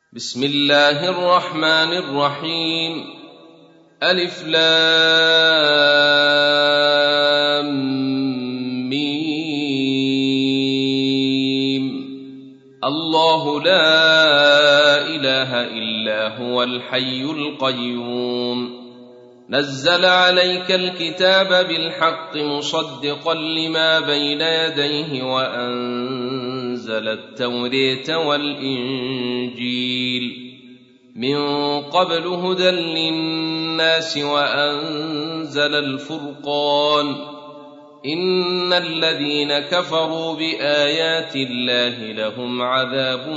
بسم الله الرحمن الرحيم. ألف لام ميم. الله لا إله إلا هو الحي القيوم. نزل عليك الكتاب بالحق مصدقا لما بين يديه وأنزل التوراة والإنجيل من قبل هدى للناس وأنزل الفرقان. إن الذين كفروا بآيات الله لهم عذاب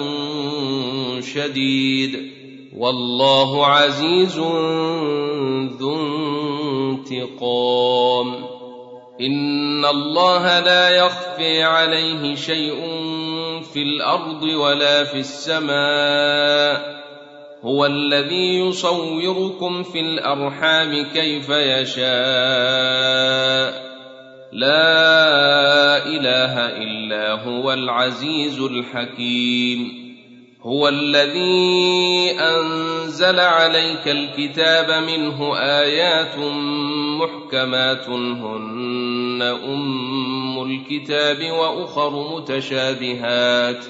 شديد والله عزيز ذو انتقام. إن الله لا يخفي عليه شيء في الأرض ولا في السماء. هو الذي يصوركم في الأرحام كيف يشاء. لا إله إلا هو العزيز الحكيم. هو الذي أنزل عليك الكتاب منه آيات محكمات هن أم الكتاب وأخر متشابهات.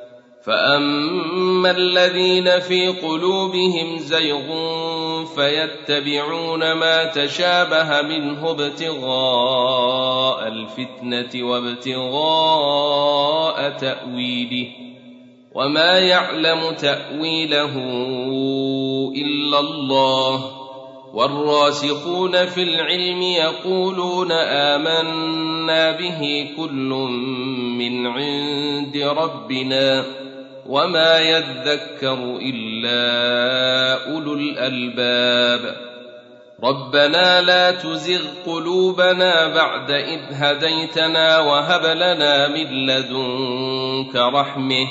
فأما الذين في قلوبهم زيغ فيتبعون ما تشابه منه ابتغاء الفتنة وابتغاء تأويله وما يعلم تأويله إلا الله. والراسخون في العلم يقولون آمنا به كل من عند ربنا وما يذكر إلا أولو الألباب. ربنا لا تزغ قلوبنا بعد إذ هديتنا وهب لنا من لدنك رحمة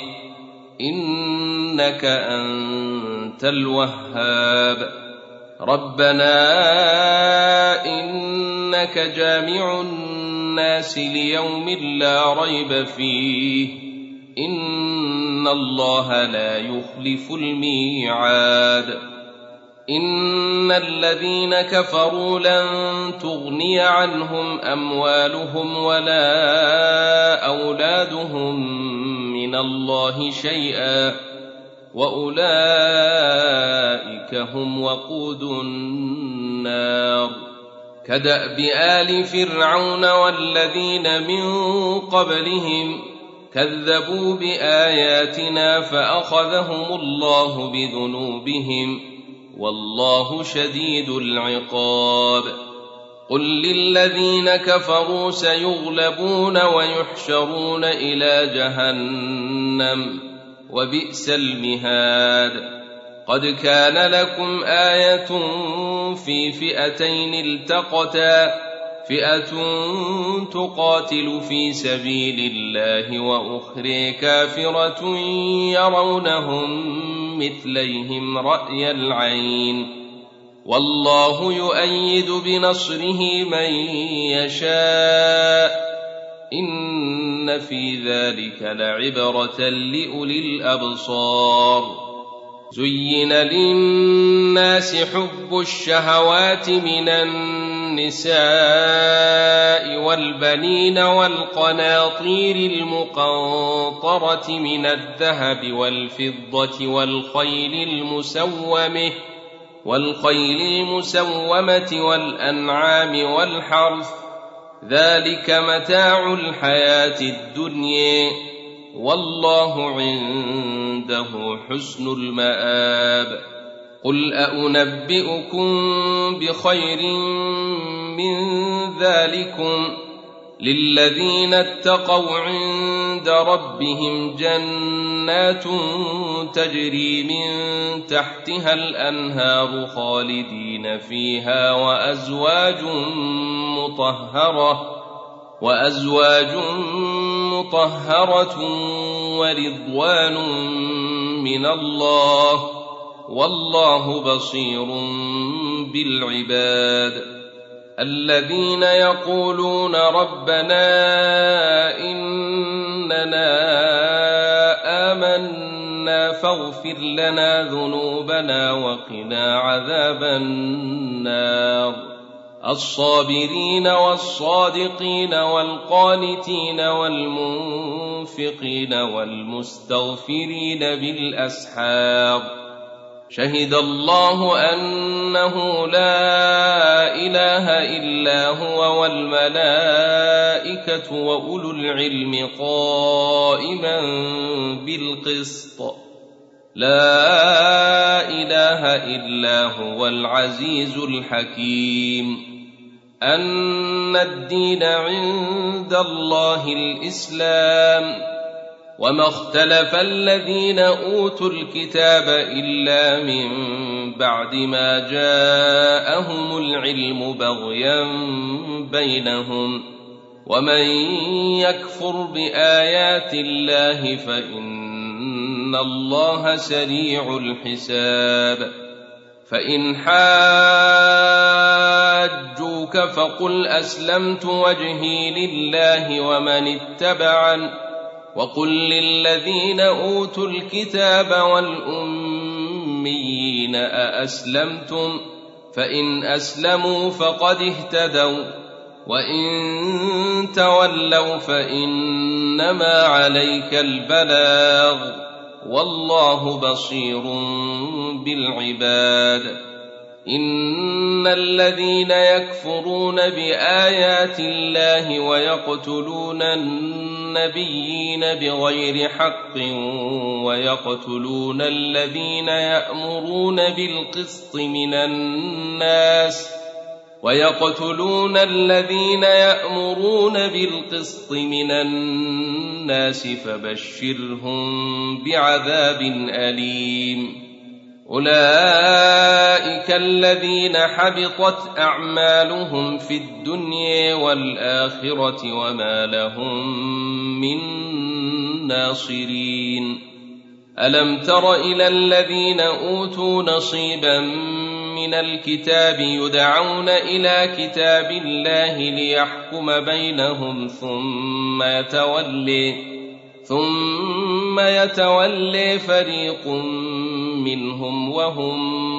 إنك أنت الوهاب. ربنا إنك جامع الناس ليوم لا ريب فيه إن الله لا يخلف الميعاد. إن الذين كفروا لن تغني عنهم أموالهم ولا أولادهم من الله شيئا وأولئك هم وقود النار. كدأب آل فرعون والذين من قبلهم كذبوا بآياتنا فأخذهم الله بذنوبهم والله شديد العقاب. قل للذين كفروا سيغلبون ويحشرون إلى جهنم وبئس المهاد. قد كان لكم آية في فئتين التقتا فئة تقاتل في سبيل الله وأخرى كافرة يرونهم مثليهم رأي العين والله يؤيد بنصره من يشاء. إن في ذلك لعبرة لأولي الأبصار. زين للناس حب الشهوات من النساء والبنين والقناطير المقنطرة من الذهب والفضة والخيل المسومة والأنعام والحرث ذلك متاع الحياة الدنيا والله عنده حسن المآب. قل أنبئكم بخير من ذلكم للذين اتقوا عند ربهم جنات تجري من تحتها الأنهار خالدين فيها وأزواج مطهرة ورضوان من الله والله بصير بالعباد. الذين يقولون ربنا إننا آمنا آمنا فاغفر لنا ذنوبنا وقنا عذاب النار الصابرين والصادقين والقانتين والمنفقين والمستغفرين بالأسحار شهد الله أنه لا إله إلا هو والملائكة وأولو العلم قائما بالقسط لا إله إلا هو العزيز الحكيم أن الدين عند الله الإسلام وما اختلف الذين أوتوا الكتاب إلا من بعد ما جاءهم العلم بغيا بينهم ومن يكفر بآيات الله فإن الله سريع الحساب فإن حاجوك فقل أسلمت وجهي لله ومن اتبعني وقل للذين أوتوا الكتاب والأميين أأسلمتم فإن أسلموا فقد اهتدوا وإن تولوا فإنما عليك البلاغ والله بصير بالعباد إن الذين يكفرون بآيات الله ويقتلون النبيين بغير حق ويقتلون الذين يأمرون بالقسط من الناس فبشرهم بعذاب أليم أولئك الذين حبطت أعمالهم في الدنيا والآخرة وما لهم من ناصرين ألم تر إلى الذين أوتوا نصيبا من الكتاب يدعون إلى كتاب الله ليحكم بينهم ثم يتولي فريق منهم وهم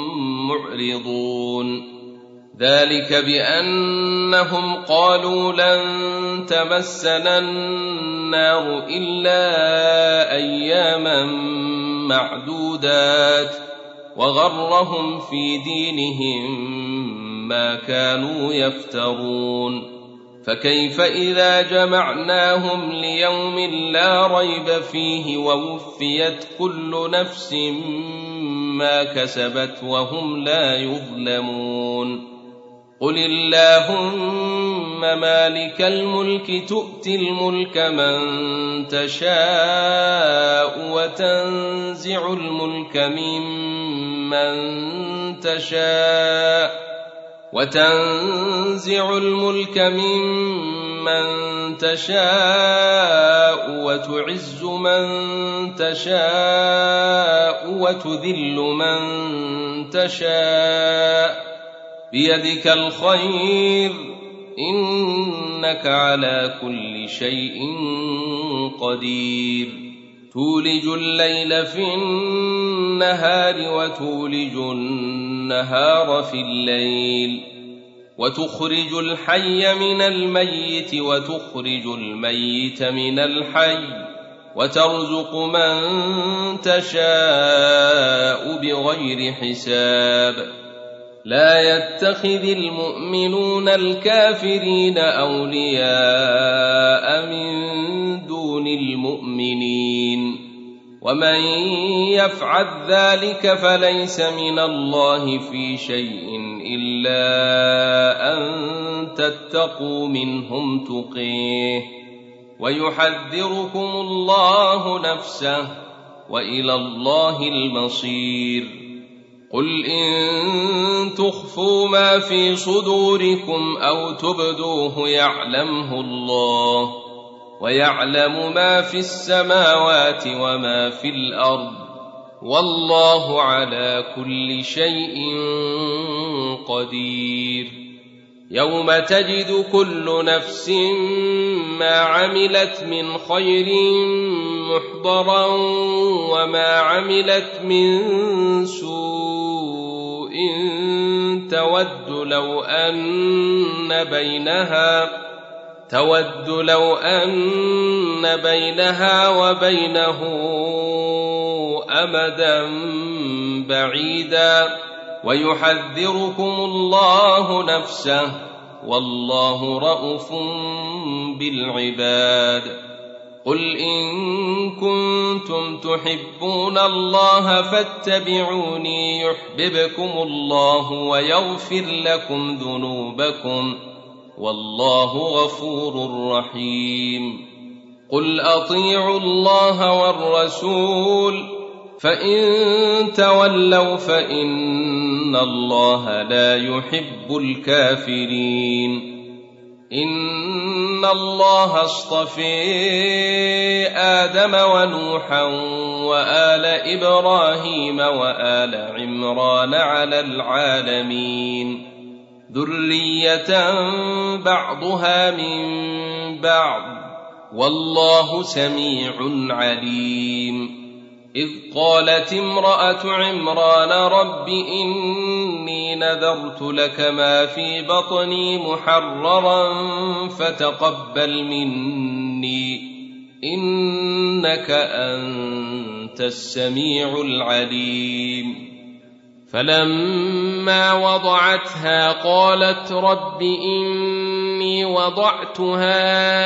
معرضون ذلك بأنهم قالوا لن تمسنا النار إلا أياما معدودات وغرهم في دينهم ما كانوا يفترون فكيف إذا جمعناهم ليوم لا ريب فيه ووفيت كل نفس ما كسبت وهم لا يظلمون قل اللهم مالك الملك تؤتي الملك من تشاء وتنزع الملك ممن تشاء وتعز من تشاء وتذل من تشاء بيدك الخير إنك على كل شيء قدير تولج الليل في النهار وتولج النهار في الليل وتخرج الحي من الميت وتخرج الميت من الحي وترزق من تشاء بغير حساب لا يتخذ المؤمنون الكافرين أولياء من دون المؤمنين ومن يفعل ذلك فليس من الله في شيء إلا أن تتقوا منهم تقيه ويحذركم الله نفسه وإلى الله المصير قل إن تخفوا ما في صدوركم أو تبدوه يعلمه الله ويعلم ما في السماوات وما في الأرض والله على كل شيء قدير يوم تجد كل نفس ما عملت من خير محضرا وما عملت من سوء تود لو أن بينها وبينه أمدا بعيدا ويحذركم الله نفسه والله رءوف بالعباد. قل إن كنتم تحبون الله فاتبعوني يحببكم الله ويغفر لكم ذنوبكم والله غفور رحيم. قل أطيعوا الله والرسول فإن تولوا فإن الله لا يحب الكافرين. إن الله اصطفى آدم ونوحا وآل إبراهيم وآل عمران على العالمين ذرية بعضها من بعض والله سميع عليم. إذ قالت امرأة عمران رب إني نذرت لك ما في بطني محررا فتقبل مني إنك أنت السميع العليم. فلما وضعتها قالت رب إني وضعتها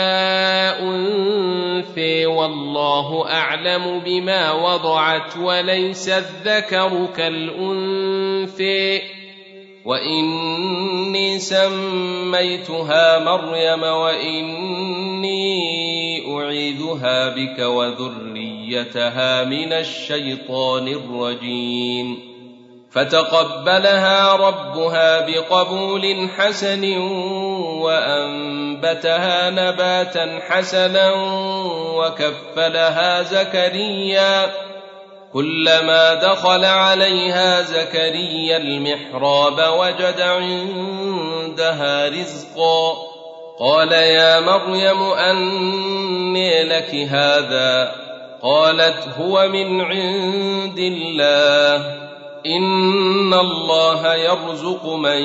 أنثى والله أعلم بما وضعت وليس الذكر كالأنثى وإني سميتها مريم وإني أعيذها بك وذريتها من الشيطان الرجيم. فتقبلها ربها بقبول حسن وأنبتها نباتا حسنا وكفلها زكريا. كلما دخل عليها زكريا المحراب وجد عندها رزقا قال يا مريم أنى لك هذا قالت هو من عند الله إن الله يرزق من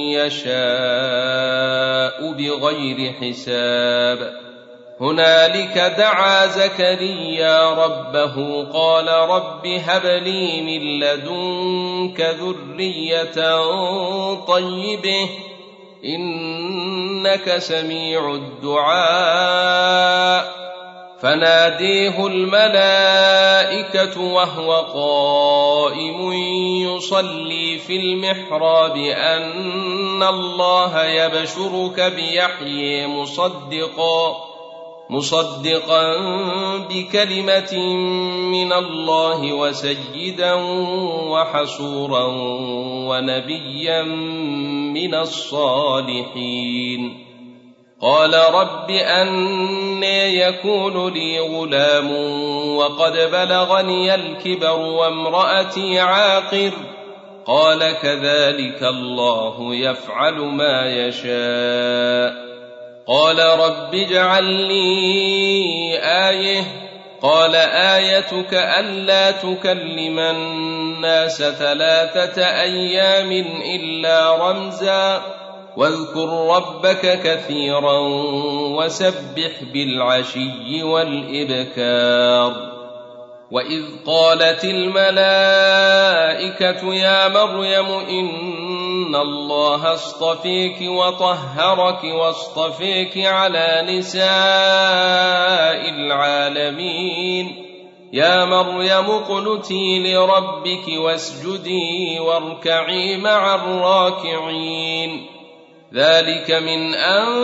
يشاء بغير حساب. هنالك دعا زكريا ربه قال رب هب لي من لدنك ذرية طيبة إنك سميع الدعاء. فناديه الملائكة وهو قائم يصلي في المحراب أن الله يبشرك بيحيى مصدقا بكلمة من الله وسيدا وحصورا ونبيا من الصالحين. قال رب أنى يكون لي غلام وقد بلغني الكبر وامرأتي عاقر قال كذلك الله يفعل ما يشاء. قال رب اجعل لي آية قال آيتك ألا تكلم الناس 3 أيام إلا رمزا واذكر ربك كثيرا وسبح بالعشي والإبكار. وإذ قالت الملائكة يا مريم إن الله اصطفيك وطهرك واصطفيك على نساء العالمين. يا مريم اقنتي لربك واسجدي واركعي مع الراكعين. ذلك من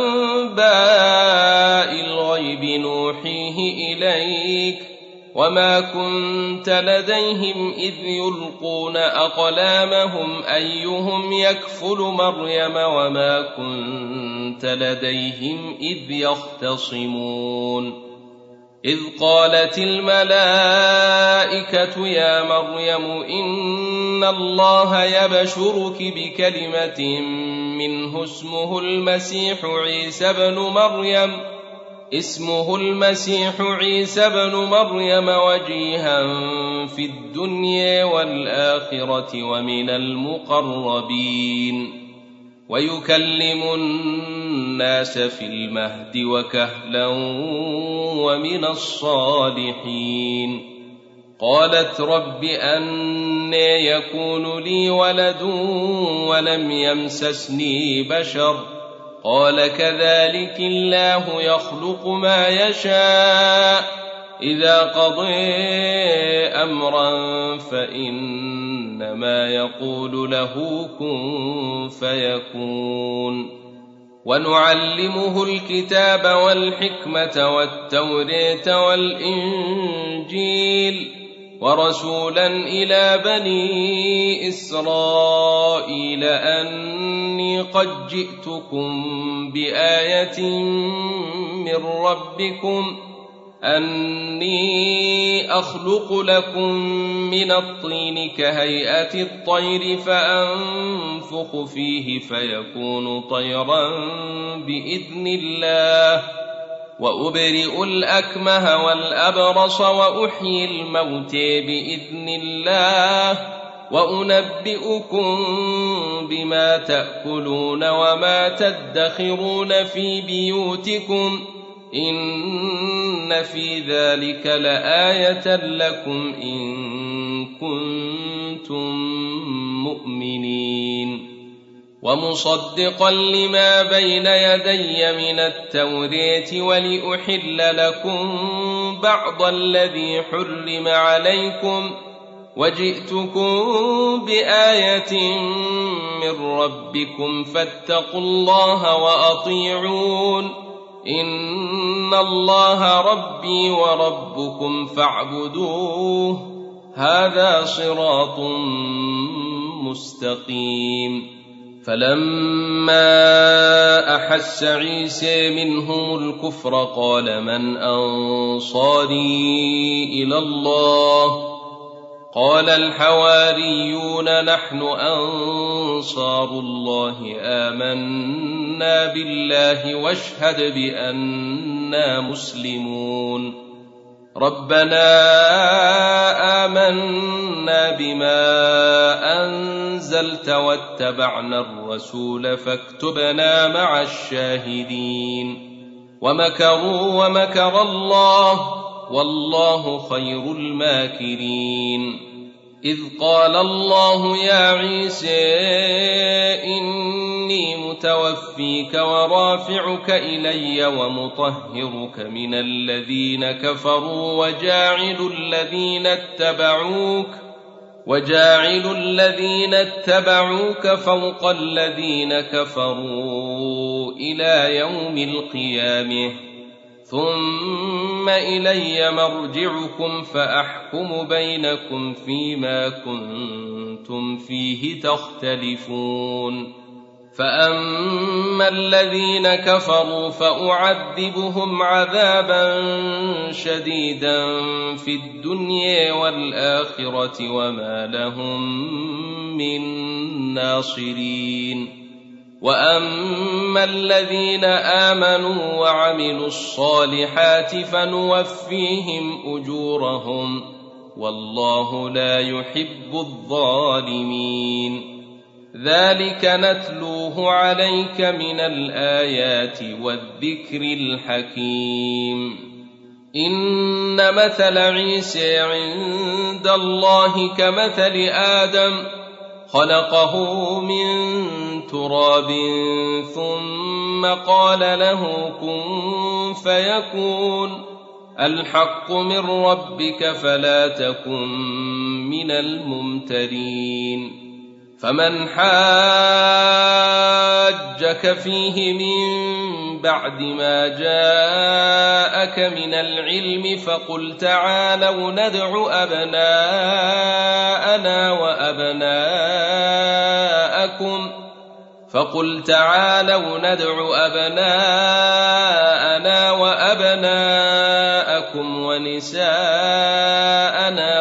أنباء الغيب نوحيه إليك وما كنت لديهم إذ يلقون أقلامهم أيهم يكفل مريم وما كنت لديهم إذ يختصمون. إذ قالت الملائكة يا مريم إن الله يبشرك بكلمة منه اسمه المسيح عيسى ابن مريم اسمه المسيح عيسى بن مريم وجيها في الدنيا والآخرة ومن المقربين ويكلم الناس في المهد وكهلا ومن الصالحين. قالت رب أنى يكون لي ولد ولم يمسسني بشر قال كذلك الله يخلق ما يشاء إذا قضى أمرا فإنما يقول له كن فيكون. ونعلمه الكتاب والحكمة والتوراة والإنجيل ورسولا إلى بني إسرائيل أني قد جئتكم بآية من ربكم أني أخلق لكم من الطين كهيئة الطير فأنفخ فيه فيكون طيرا بإذن الله وأبرئ الأكمه والأبرص وأحيي الموتى بإذن الله وأنبئكم بما تأكلون وما تدخرون في بيوتكم إن في ذلك لآية لكم إن كنتم مؤمنين. ومصدقا لما بين يدي من التوراة ولأحل لكم بعض الذي حرم عليكم وجئتكم بآية من ربكم فاتقوا الله وأطيعون إن الله ربي وربكم فاعبدوه هذا صراط مستقيم. فلما أحس عيسى منهم الكفر قال من أنصاري إلى الله قال الحواريون نحن أنصار الله آمنا بالله واشهد بأننا مسلمون. ربنا آمنا بما أنزلت واتبعنا الرسول فاكتبنا مع الشاهدين. ومكروا ومكر الله والله خير الماكرين. إذ قال الله يا عيسى إني متوفيك ورافعك إلي ومطهرك من الذين كفروا وجاعل الذين اتبعوك فوق الذين كفروا إلى يوم القيامة ثم إلي مرجعكم فأحكم بينكم فيما كنتم فيه تختلفون. فأما الذين كفروا فأعذبهم عذابا شديدا في الدنيا والآخرة وما لهم من ناصرين. وأما الذين آمنوا وعملوا الصالحات فنوفيهم أجورهم والله لا يحب الظالمين. ذلك نتلوه عليك من الآيات والذكر الحكيم. إن مثل عيسى عند الله كمثل آدم خلقه من تراب ثم قال له كن فيكون. الحق من ربك فلا تكن من الممترين. فمن حاجك فيه من بعد ما جاءك من العلم فقل تعالوا ندع أبناءنا وأبناءكم ونساءنا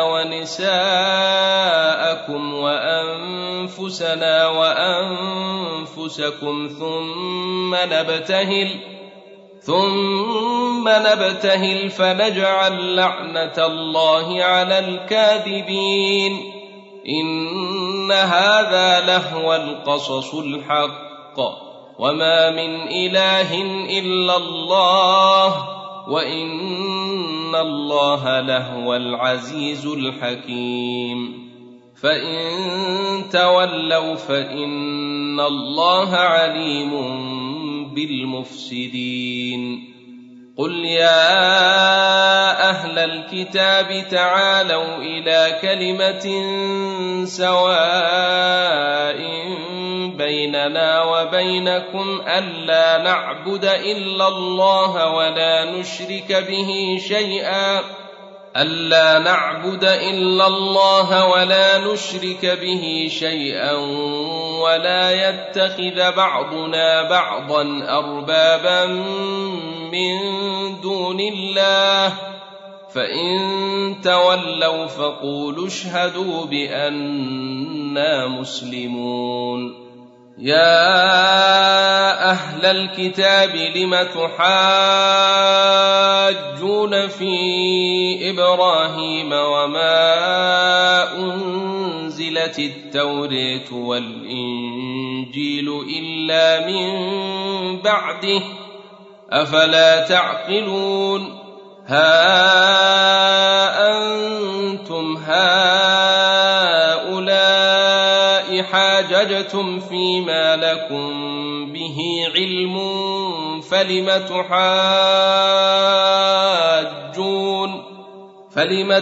ونساءكم وأنفسنا وأنفسكم ثم نبتهل فنجعل لعنة الله على الكاذبين إن هذا لهو القصص الحق وما من إله إلا الله وإن الله لهو العزيز الحكيم فإن تولوا فإن الله عليم بالمفسدين قل يا أهل الكتاب تعالوا إلى كلمة سواء بيننا وبينكم ألا نعبد إلا الله ولا نشرك به شيئا ولا يتخذ بعضنا بعضا أربابا من دون الله فإن تولوا فقولوا اشهدوا بأننا مسلمون يا أهل الكتاب لم تحاجون في إبراهيم وما أنزلت التوراة والإنجيل إلا من بعده أفلا تعقلون ها أنتم هؤلاء حاججتم فيما لكم به علم فلم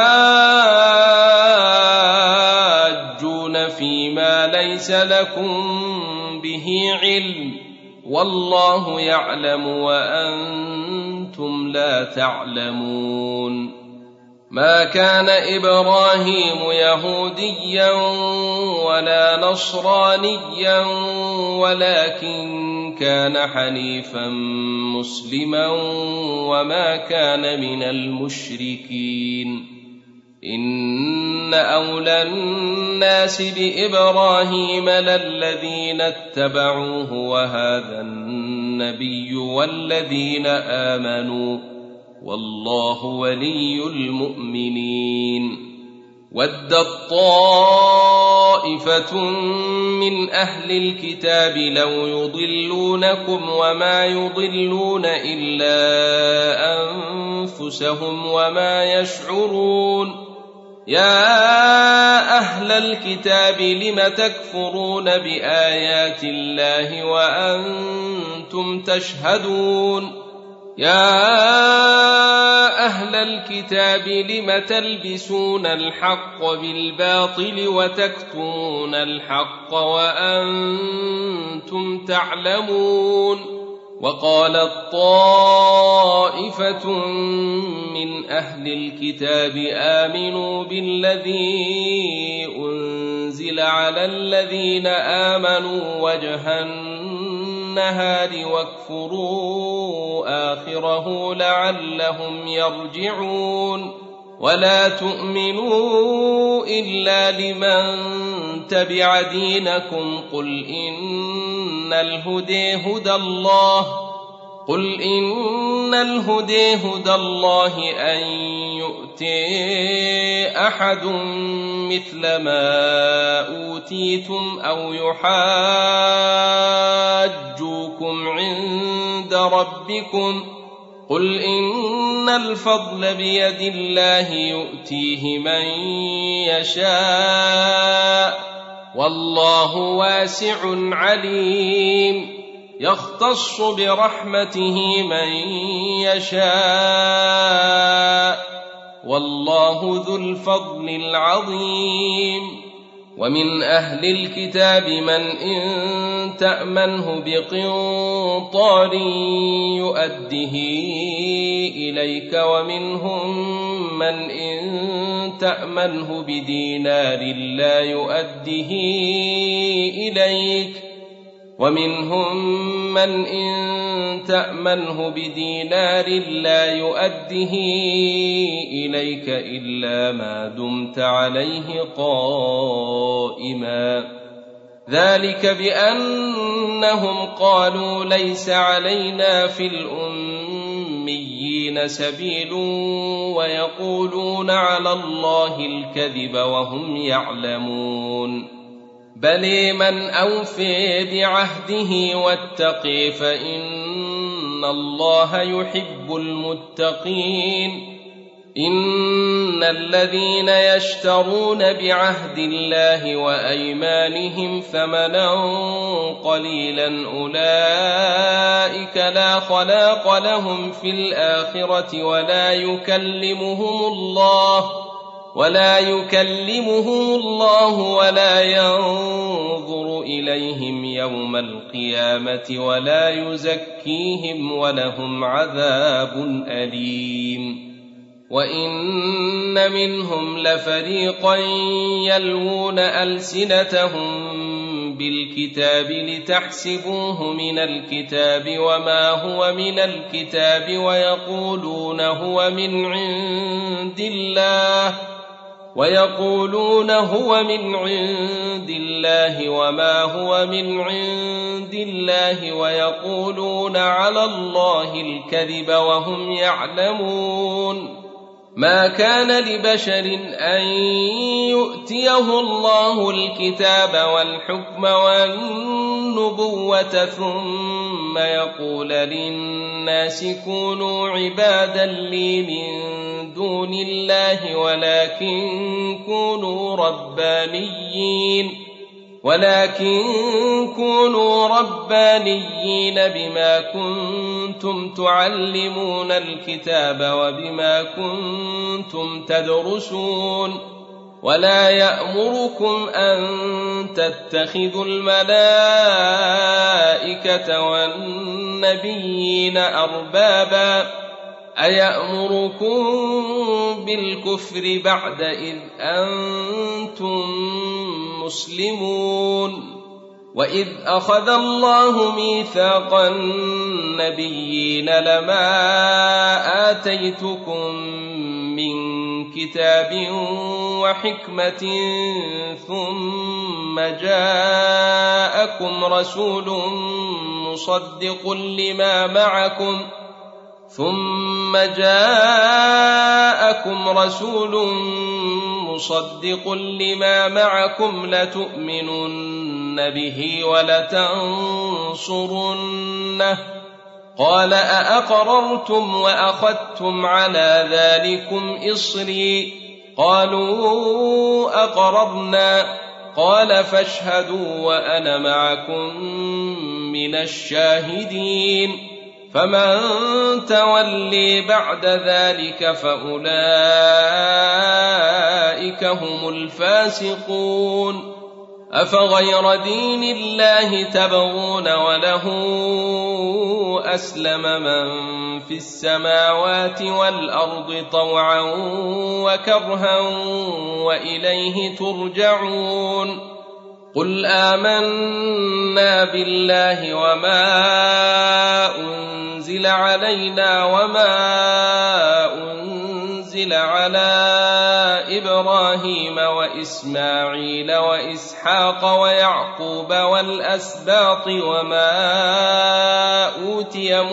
تحاجون فيما ليس لكم به علم والله يعلم وأنتم لا تعلمون ما كان إبراهيم يهوديا ولا نصرانيا ولكن كان حنيفا مسلما وما كان من المشركين إن أولى الناس بإبراهيم للذين اتبعوه وهذا النبي والذين آمنوا والله ولي المؤمنين ودت طائفة من أهل الكتاب لو يضلونكم وما يضلون إلا أنفسهم وما يشعرون يا أهل الكتاب لم تكفرون بآيات الله وأنتم تشهدون يا أهل الكتاب لم تلبسون الحق بالباطل وتكتمون الحق وأنتم تعلمون وقالت طائفة من أهل الكتاب آمنوا بالذي أنزل على الذين آمنوا وجه النهار واكفروا آخره لعلهم يرجعون ولا تؤمنوا إلا لمن تبع دينكم قل إن الهدى هدى الله أن يؤتي أحد مثل ما أوتيتم أو يحاجوكم عند ربكم قل إن الفضل بيد الله يؤتيه من يشاء والله واسع عليم يختص برحمته من يشاء والله ذو الفضل العظيم ومن أهل الكتاب من إن تأمنه بقنطار يؤده إليك ومنهم من إن تأمنه بدينار لا يؤده إليك ومنهم من إن تأمنه بدينار لا يؤده إليك إلا ما دمت عليه قائما ذلك بأنهم قالوا ليس علينا في الأميين سبيل ويقولون على الله الكذب وهم يعلمون بل من أوفي بعهده واتقي فإن الله يحب المتقين إن الذين يشترون بعهد الله وأيمانهم ثمنا قليلا أولئك لا خلاق لهم في الآخرة ولا يكلمهم الله ولا ينظر إليهم يوم القيامة ولا يزكيهم ولهم عذاب أليم وإن منهم لفريقا يلوون ألسنتهم بالكتاب لتحسبوه من الكتاب وما هو من الكتاب ويقولون هو من عند الله وما هو من عند الله ويقولون على الله الكذب وهم يعلمون ما كان لبشر أن يؤتيه الله الكتاب والحكم والنبوة ثم يقول للناس كونوا عبادا لي من دون الله ولكن كونوا ربانيين بما كنتم تعلمون الكتاب وبما كنتم تدرسون ولا يأمركم أن تتخذوا الملائكة والنبيين أربابا أيأمركم بالكفر بعد إذ أنتم مسلمون وإذ أخذ الله ميثاق النبيين لما آتيتكم من كتاب وحكمة ثم جاءكم رسول مصدق لما معكم لتؤمنن به ولتنصرنه قال أأقررتم وأخذتم على ذلكم إصري قالوا أقررنا قال فاشهدوا وأنا معكم من الشاهدين فمن تولي بعد ذلك فأولئك هم الفاسقون أفغير دين الله تبغون وله أسلم من في السماوات والأرض طوعا وكرها وإليه ترجعون قل آمنا بالله وما أنزل علينا وما أنزل على إبراهيم وإسماعيل وإسحاق ويعقوب والأسباط وما أوتي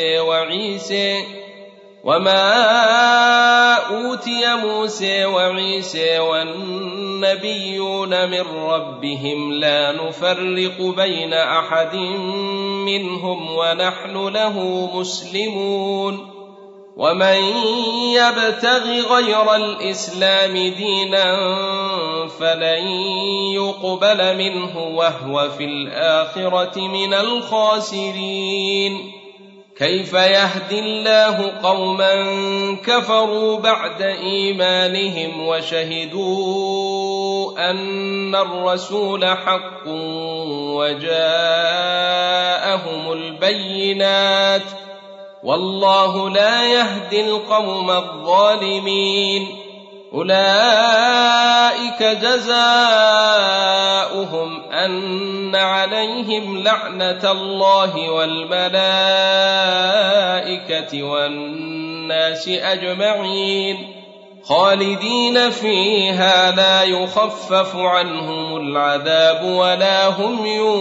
موسى وعيسى والنبيون من ربهم لا نفرق بين أحد منهم ونحن له مسلمون ومن يبتغ غير الإسلام دينا فلن يقبل منه وهو في الآخرة من الخاسرين كيف يهدي الله قوما كفروا بعد إيمانهم وشهدوا أن الرسول حق وجاءهم البينات والله لا يهدي القوم الظالمين أولئك جزاؤهم أن عليهم لعنة الله والملائكة والناس أجمعين خالدين فيها لا يخفف عنهم العذاب ولا هم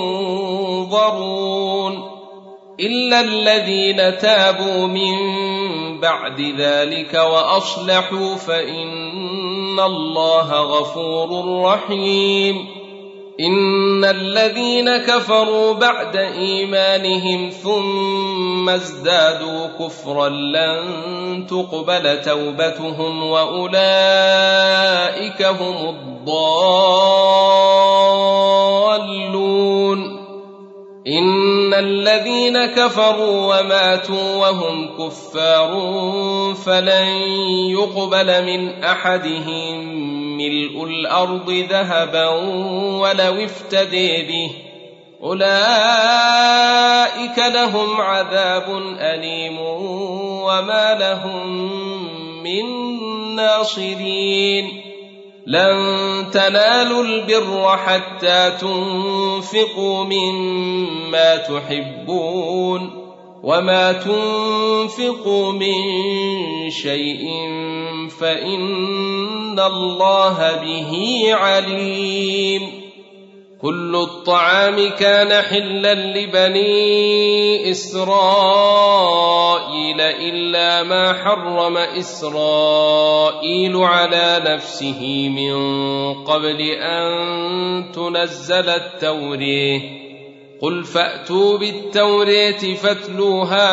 ينظرون إلا الذين تابوا من بعد ذلك وأصلحوا فإن الله غفور رحيم إن الذين كفروا بعد إيمانهم ثم ازدادوا كفرا لن تقبل توبتهم وأولئك هم الضالون إن الذين كفروا وماتوا وهم كفار فلن يقبل من أحدهم ملء الأرض ذهبا ولو افتدي به أولئك لهم عذاب أليم وما لهم من ناصرين لن تنالوا البر حتى تنفقوا مما تحبون وما تنفقوا من شيء فإن الله به عليم كل الطعام كان حلا لبني إسرائيل إلا ما حرم إسرائيل على نفسه من قبل أن تنزل التوراة قل فأتوا بالتوراة فاتلوها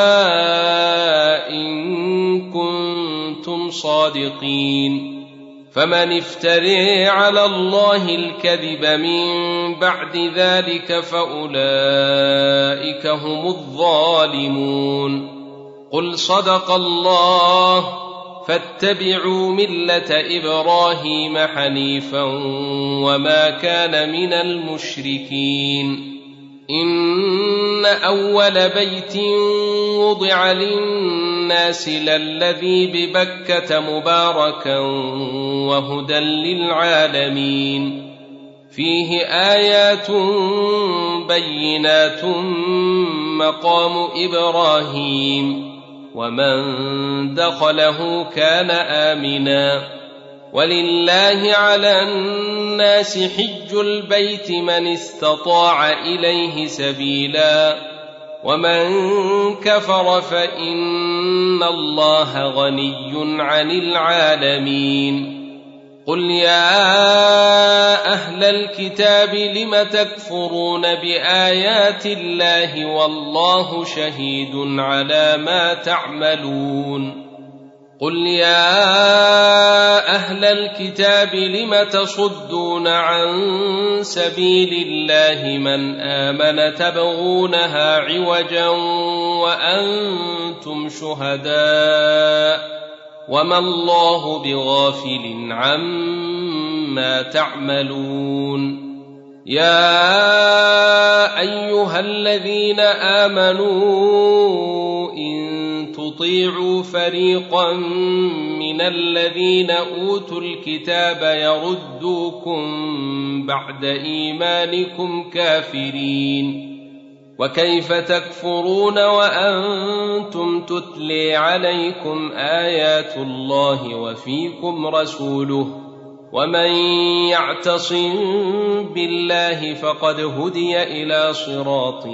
إن كنتم صادقين فمن افتري على الله الكذب من بعد ذلك فأولئك هم الظالمون قل صدق الله فاتبعوا ملة إبراهيم حنيفا وما كان من المشركين إن أول بيت وضع للناس للذي ببكة مباركا وهدى للعالمين فيه آيات بينات مقام إبراهيم ومن دخله كان آمنا ولله على الناس حج البيت من استطاع إليه سبيلا ومن كفر فإن الله غني عن العالمين قل يا أهل الكتاب لم تكفرون بآيات الله والله شهيد على ما تعملون قل يا أهل الكتاب لم تصدون عن سبيل الله من آمن تبغونها عوجا وأنتم شهداء وما الله بغافل عما تعملون يا أيها الذين آمنوا إن تطيعوا فريقا من الذين أوتوا الكتاب يردوكم بعد إيمانكم كافرين وكيف تكفرون وأنتم تتلي عليكم آيات الله وفيكم رسوله ومن يعتصم بالله فقد هدي إلى صراط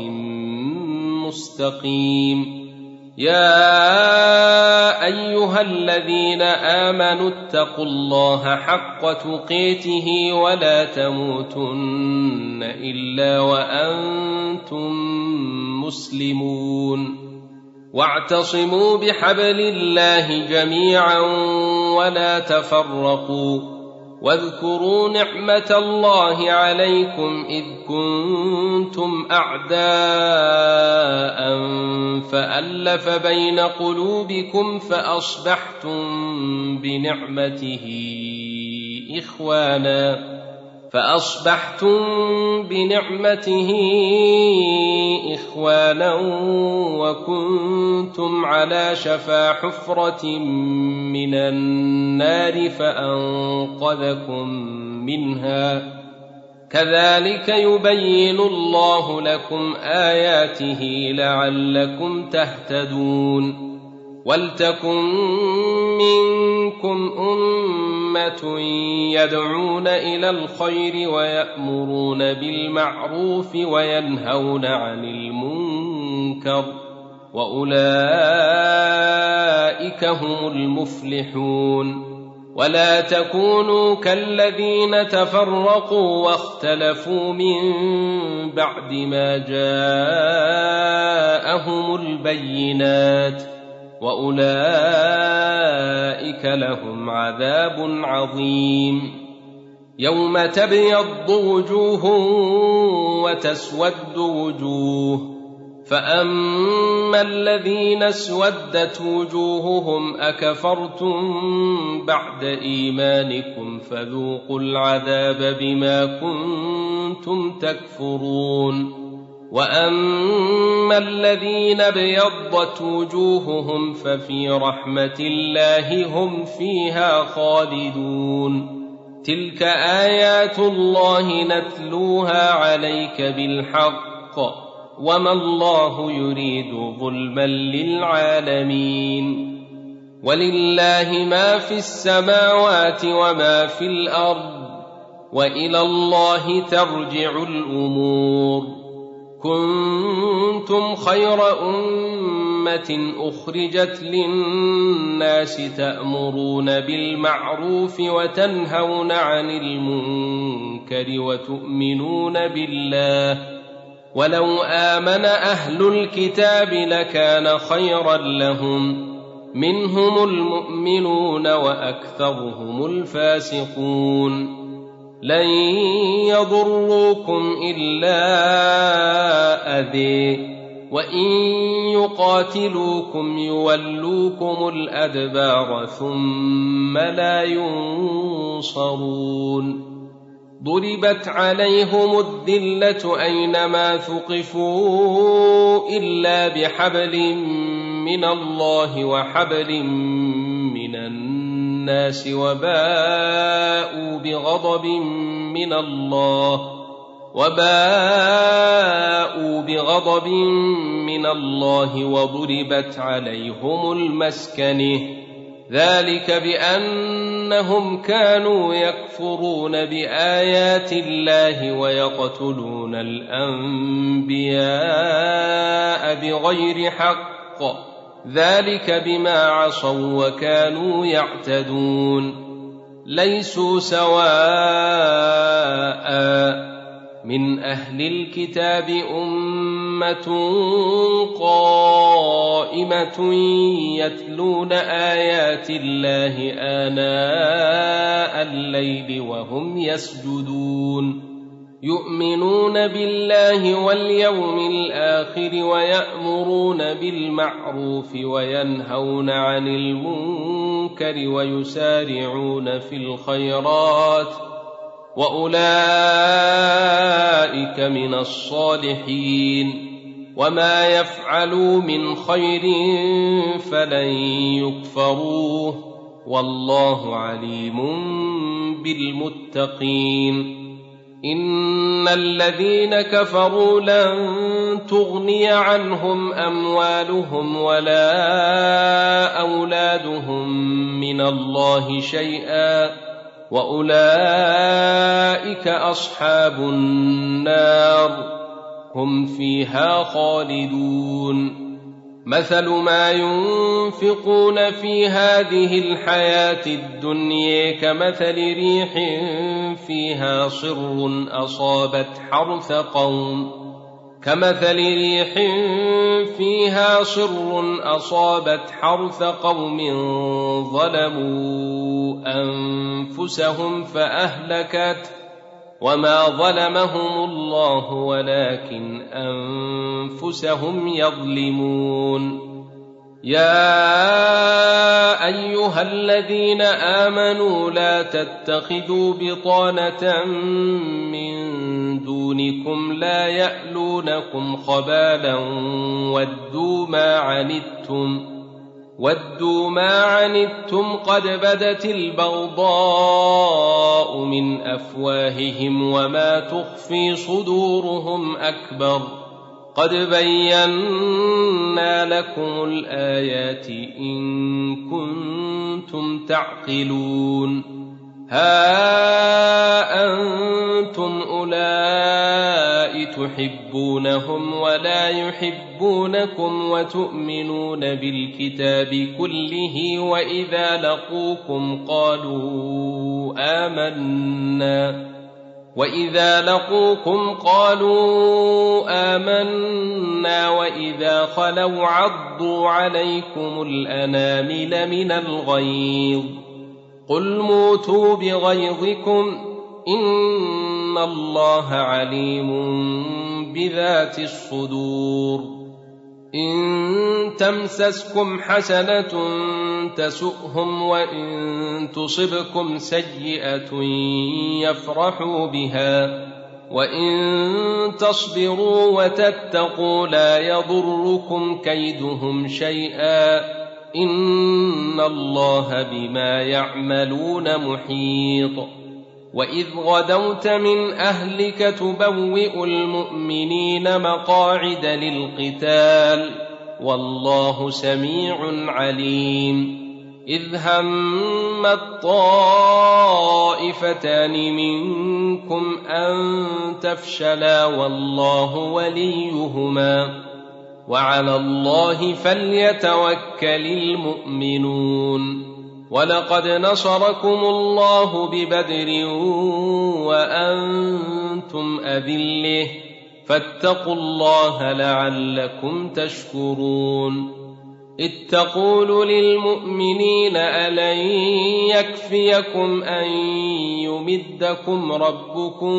مستقيم يا أيها الذين آمنوا اتقوا الله حق تقاته ولا تموتن إلا وأنتم مسلمون واعتصموا بحبل الله جميعا ولا تفرقوا واذكروا نعمة الله عليكم إذ كنتم أعداء فألف بين قلوبكم فأصبحتم بنعمته إخوانا وكنتم على شفا حفرة من النار فأنقذكم منها كذلك يبين الله لكم آياته لعلكم تهتدون ولتكن منكم أمة يدعون إلى الخير ويأمرون بالمعروف وينهون عن المنكر وأولئك هم المفلحون. ولا تكونوا كالذين تفرقوا واختلفوا من بعد ما جاءهم البينات وأولئك لهم عذاب عظيم. يوم تبيض وجوه وتسود وجوه، فأما الذين اسودت وجوههم أكفرتم بعد إيمانكم فذوقوا العذاب بما كنتم تكفرون. وأما الذين ابيضت وجوههم ففي رحمة الله هم فيها خالدون. تلك آيات الله نتلوها عليك بالحق وما الله يريد ظلما للعالمين. ولله ما في السماوات وما في الأرض وإلى الله ترجع الأمور. كنتم خير أمة أخرجت للناس تأمرون بالمعروف وتنهون عن المنكر وتؤمنون بالله. ولو آمن أهل الكتاب لكان خيرا لهم، منهم المؤمنون وأكثرهم الفاسقون. لن يضروكم إلا أذى، وإن يقاتلوكم يولوكم الأدبار ثم لا ينصرون. ضربت عليهم الذلة أينما ثقفوا إلا بحبل من الله وحبل من الناس وباءوا بغضب من الله وضربت عليهم المسكنة. ذلك بأنهم كانوا يكفرون بآيات الله ويقتلون الأنبياء بغير حق، ذلك بما عصوا وكانوا يعتدون. ليسوا سواء من أهل الكتاب أمة قائمة يتلون آيات الله آناء الليل وهم يسجدون، يؤمنون بالله واليوم الآخر ويأمرون بالمعروف وينهون عن المنكر ويسارعون في الخيرات وأولئك من الصالحين. وما يفعلوا من خير فلن يكفروه والله عليم بالمتقين. إن الذين كفروا لن تغني عنهم أموالهم ولا أولادهم من الله شيئا وأولئك أصحاب النار هم فيها خالدون. مثل ما ينفقون في هذه الحياة الدنيا كمثل ريح فيها صر أصابت حرث قوم ظلموا أنفسهم فأهلكت وما ظلمهم الله ولكن أنفسهم يظلمون. يا أيها الذين آمنوا لا تتخذوا بطانة من دونكم لا يألونكم خبالا ودوا ما عنتم قد بدت البغضاء من أفواههم وما تخفي صدورهم أكبر قد بينا لكم الآيات إن كنتم تعقلون ها أنتم أولئك تحبونهم ولا يحبونكم وتؤمنون بالكتاب كله وإذا لقوكم قالوا آمنا وإذا خلوا عضوا عليكم الأنامل من الغيظ قل موتوا بغيظكم إن الله عليم بذات الصدور إن تمسسكم حسنة تسؤهم وإن تصبكم سيئة يفرحوا بها وإن تصبروا وتتقوا لا يضركم كيدهم شيئا إن الله بما يعملون محيط وإذ غدوت من أهلك تبوئ المؤمنين مقاعد للقتال والله سميع عليم إذ هم الطائفتان منكم أن تفشلا والله وليهما وعلى الله فليتوكل المؤمنون ولقد نصركم الله ببدر وأنتم أذلة فاتقوا الله لعلكم تشكرون إذ تقول للمؤمنين ألن يكفيكم أن يمدكم ربكم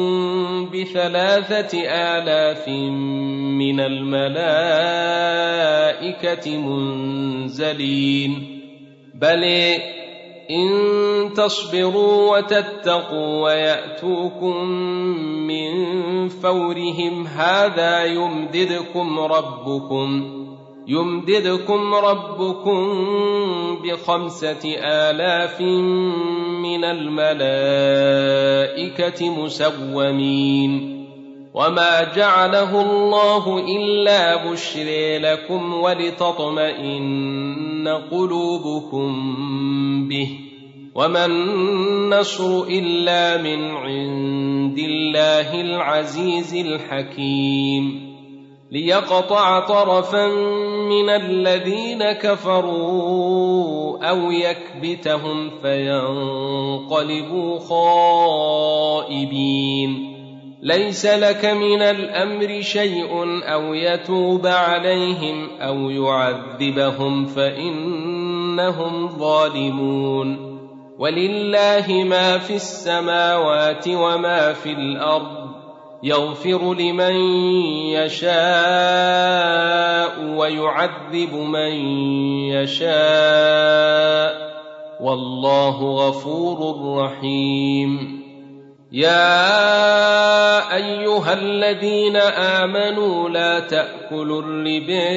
ب3,000 من الملائكة منزلين بل إن تصبروا وتتقوا ويأتوكم من فورهم هذا يمددكم ربكم ب5,000 من الملائكة مسومين وما جعله الله إلا بشرى لكم ولتطمئن قلوبكم به وما النصر إلا من عند الله العزيز الحكيم ليقطع طرفا من الذين كفروا أو يكبتهم فينقلبوا خائبين ليس لك من الأمر شيء أو يتوب عليهم أو يعذبهم فإنهم ظالمون ولله ما في السماوات وما في الأرض يغفر لمن يشاء ويعذب من يشاء والله غفور رحيم يا أيها الذين آمنوا لا تأكلوا الربا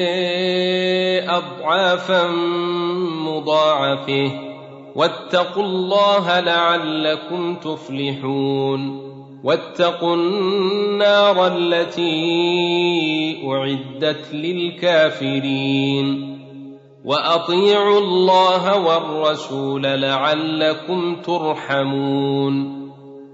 أضعافا مضاعفة واتقوا الله لعلكم تفلحون واتقوا النار التي أعدت للكافرين وأطيعوا الله والرسول لعلكم ترحمون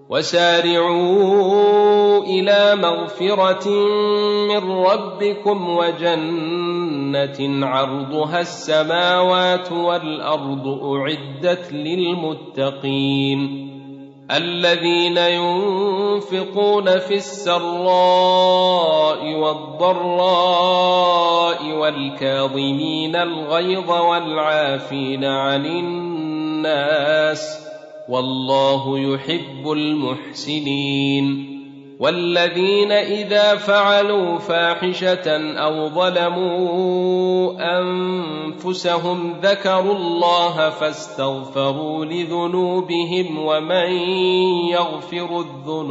وسارعوا إلى مغفرة من ربكم وجنة عرضها السماوات والأرض أعدت للمتقين الذين ينفقون في السراء والضراء والكاظمين الغيظ والعافين عن الناس والله يحب المحسنين والذين إذا فعلوا فاحشة أو ظلموا أنفسهم ذكروا الله فاستغفروا لذنوبهم ومن يغفر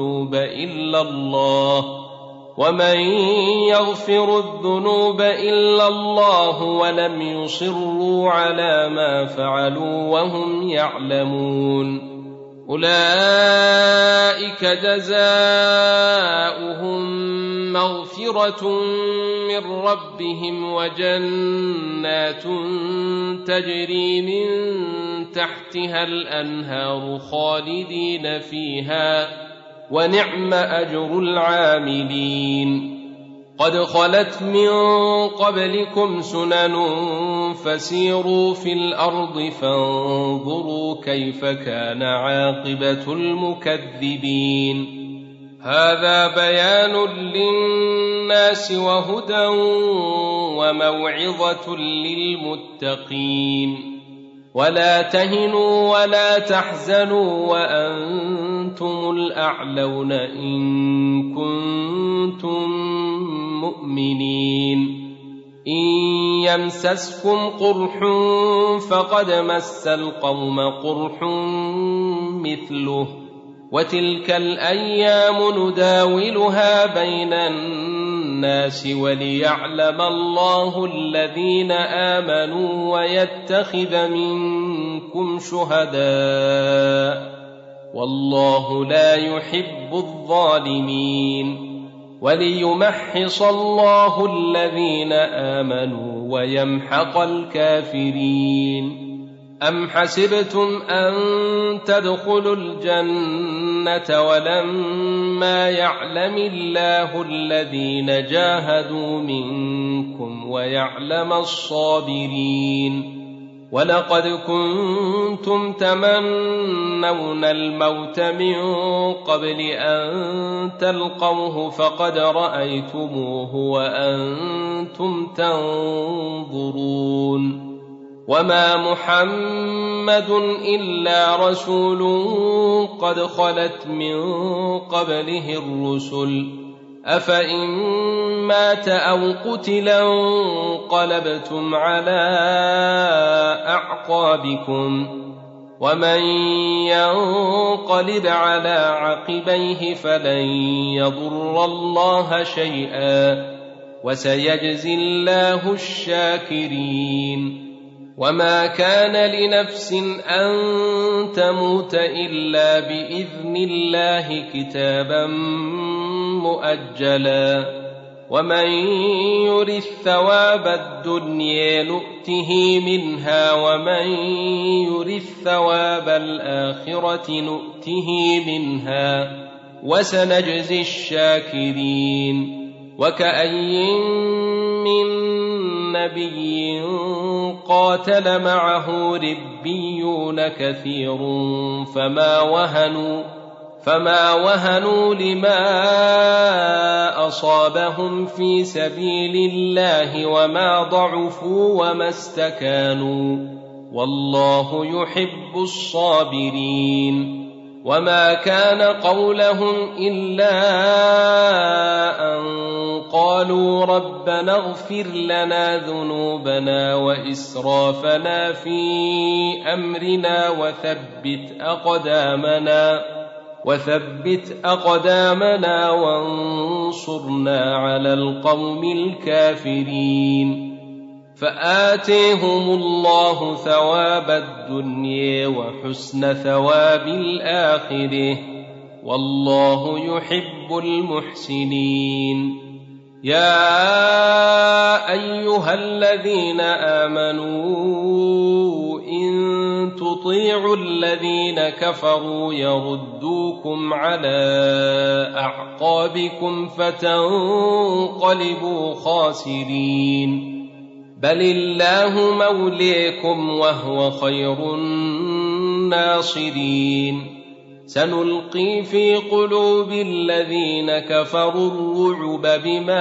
الذنوب إلا الله ولم يصروا على ما فعلوا وهم يعلمون أولئك جزاؤهم مغفرة من ربهم وجنات تجري من تحتها الأنهار خالدين فيها ونعم أجر العاملين. قد خلت من قبلكم سنن فسيروا في الأرض فانظروا كيف كان عاقبة المكذبين. هذا بيان للناس وهدى وموعظة للمتقين. ولا تهنوا ولا تحزنوا وأنتم الأعلون إن كنتم مؤمنين. إن يمسسكم قرح فقد مس القوم قرح مثله وتلك الأيام نداولها بين الناس وليعلم الله الذين آمنوا ويتخذ منكم شهداء والله لا يحب الظالمين وليمحص الله الذين آمنوا ويمحق الكافرين. أم حسبتم أن تدخلوا الجنة ولما يعلم الله الذين جاهدوا منكم ويعلم الصابرين. ولقد كنتم تمنون الموت من قبل أن تلقوه فقد رأيتموه وأنتم تنظرون. وما محمد إلا رسول قد خلت من قبله الرسل أفإن مات أو قتلا انقلبتم على أعقابكم ومن ينقلب على عقبيه فلن يضر الله شيئا وسيجزي الله الشاكرين. وما كان لنفس أن تموت إلا بإذن الله كتابا مؤجلا ومن يرث ثواب الدنيا نؤته منها ومن يرث ثواب الآخرة نؤته منها وسنجزي الشاكرين. وكأي من نبي قاتل معه ربيون كثير فما وهنوا لما أصابهم في سبيل الله وما ضعفوا وما استكانوا والله يحب الصابرين. وما كان قولهم إلا أن قالوا ربنا اغفر لنا ذنوبنا وإسرافنا في أمرنا وثبت أقدامنا وانصرنا على القوم الكافرين. فآتيهم الله ثواب الدنيا وحسن ثواب الآخرة والله يحب المحسنين. يا أيها الذين آمنوا إن تطيعوا الذين كفروا يردوكم على أعقابكم فتنقلبوا خاسرين. بل الله موليكم وهو خير الناصرين. سنلقي في قلوب الذين كفروا الرعب بما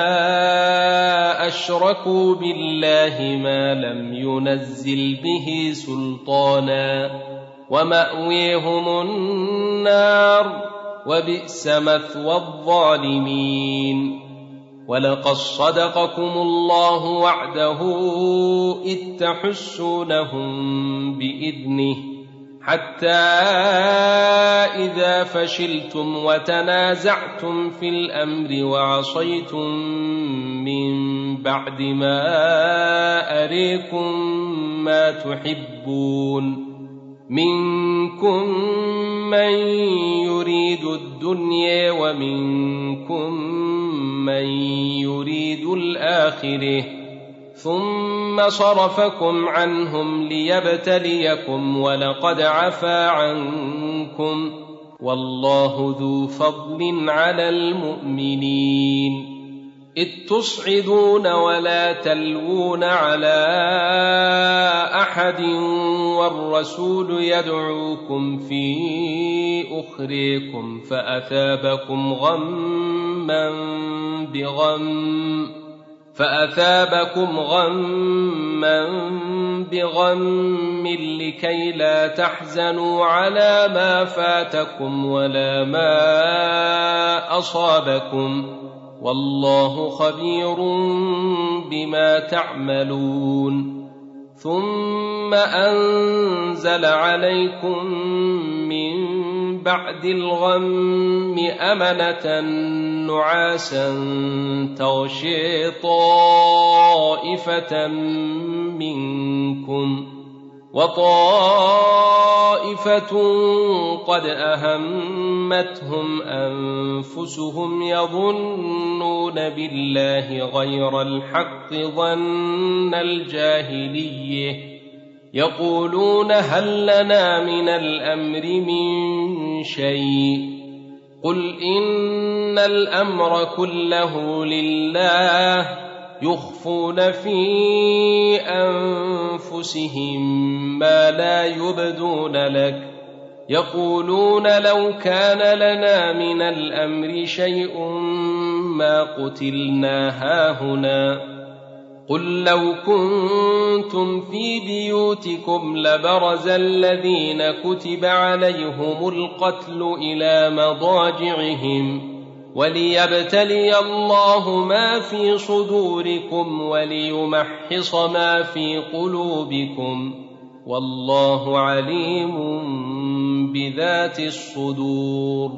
أشركوا بالله ما لم ينزل به سلطانا ومأويهم النار وبئس مثوى الظالمين. ولقد صدقكم الله وعده إذ تحسونهم بإذنه حتى إذا فشلتم وتنازعتم في الأمر وعصيتم من بعد ما أريكم ما تحبون منكم من يريد الدنيا ومنكم من يريد الآخرة ثم صرفكم عنهم ليبتليكم ولقد عفا عنكم والله ذو فضل على المؤمنين إذ تصعدون ولا تلوون على أحد والرسول يدعوكم في أخريكم فأثابكم غما بغم لكي لا تحزنوا على ما فاتكم ولا ما أصابكم والله خبير بما تعملون ثم أنزل عليكم من بعد الغم أمنة نعاسا تغشي طائفة منكم وطائفة قد أهمتهم أنفسهم يظنون بالله غير الحق ظن الجاهلية يقولون هل لنا من الأمر من شيء قل إن الأمر كله لله يخفون في أنفسهم ما لا يبدون لك يقولون لو كان لنا من الأمر شيء ما قتلنا هاهنا قل لو كنتم في بيوتكم لبرز الذين كتب عليهم القتل إلى مضاجعهم وليبتلي الله ما في صدوركم وليمحص ما في قلوبكم والله عليم بذات الصدور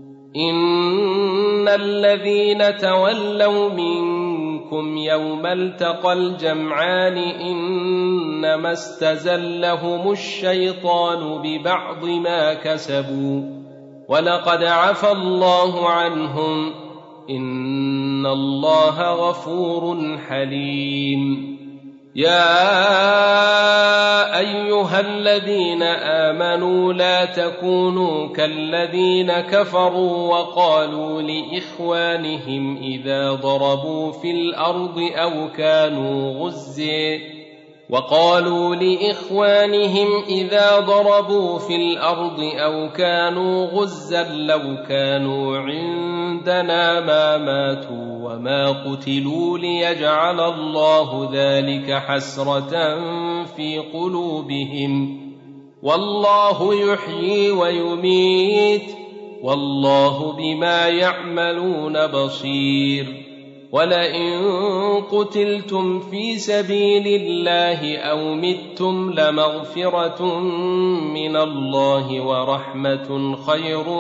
إن الذين تولوا منكم يوم التقى الجمعان إنما استزلهم الشيطان ببعض ما كسبوا ولقد عفى الله عنهم إن الله غفور حليم يا أيها الذين آمنوا لا تكونوا كالذين كفروا وقالوا لإخوانهم إذا ضربوا في الأرض أو كانوا غزا لو كانوا عندنا ما ماتوا وما قتلوا ليجعل الله ذلك حسرة في قلوبهم والله يحيي ويميت والله بما يعملون بصير ولئن قتلتم في سبيل الله أو متم لمغفرة من الله ورحمة خير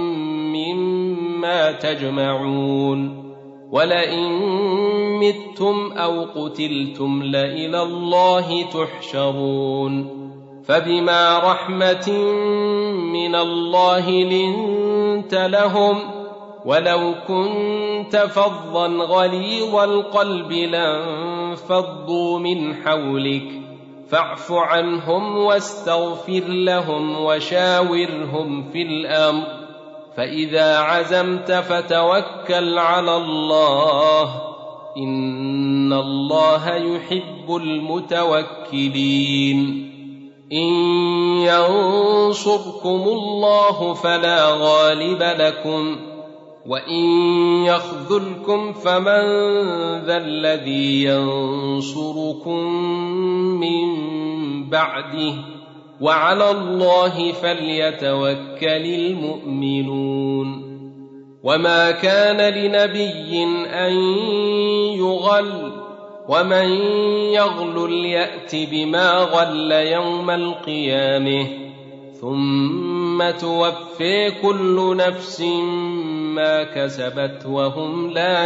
مما تجمعون ولئن متم أو قتلتم لإلى الله تحشرون فبما رحمة من الله لنت لهم ولو كنت فظا غليظ القلب لانفضوا من حولك فاعف عنهم واستغفر لهم وشاورهم في الأمر فإذا عزمت فتوكل على الله إن الله يحب المتوكلين إن ينصركم الله فلا غالب لكم وإن يخذلكم فمن ذا الذي ينصركم من بعده وعلى الله فليتوكل المؤمنون وما كان لنبي أن يغل ومن يغل يأت بما غل يوم القيامة ثم توفي كل نفس ما كسبت وهم لا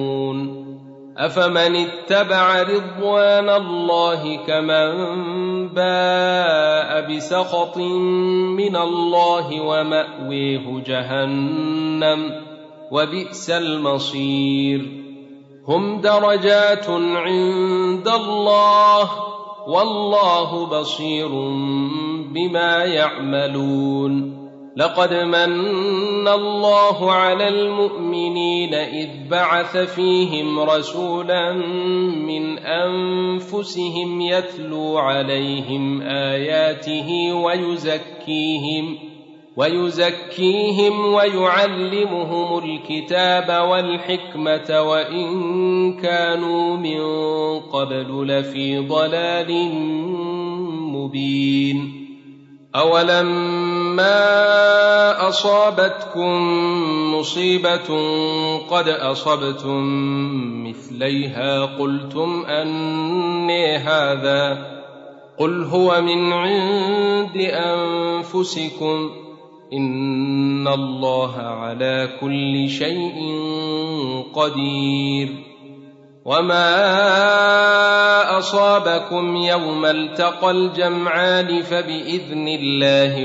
يظلمون أفمن اتبع رضوان الله كمن باء بسخط من الله ومأويه جهنم وبئس المصير هم درجات عند الله والله بصير بما يعملون لقد من الله على المؤمنين إذ بعث فيهم رسولا من أنفسهم يتلو عليهم آياته ويزكيهم ويعلمهم الكتاب والحكمة وإن كانوا من قبل لفي ضلال مبين أولما أصابتكم مصيبة قد أصبتم مثليها قلتم أنى هذا قل هو من عند أنفسكم إن الله على كل شيء قدير وما أصابكم يوم التقى الجمعان فبإذن الله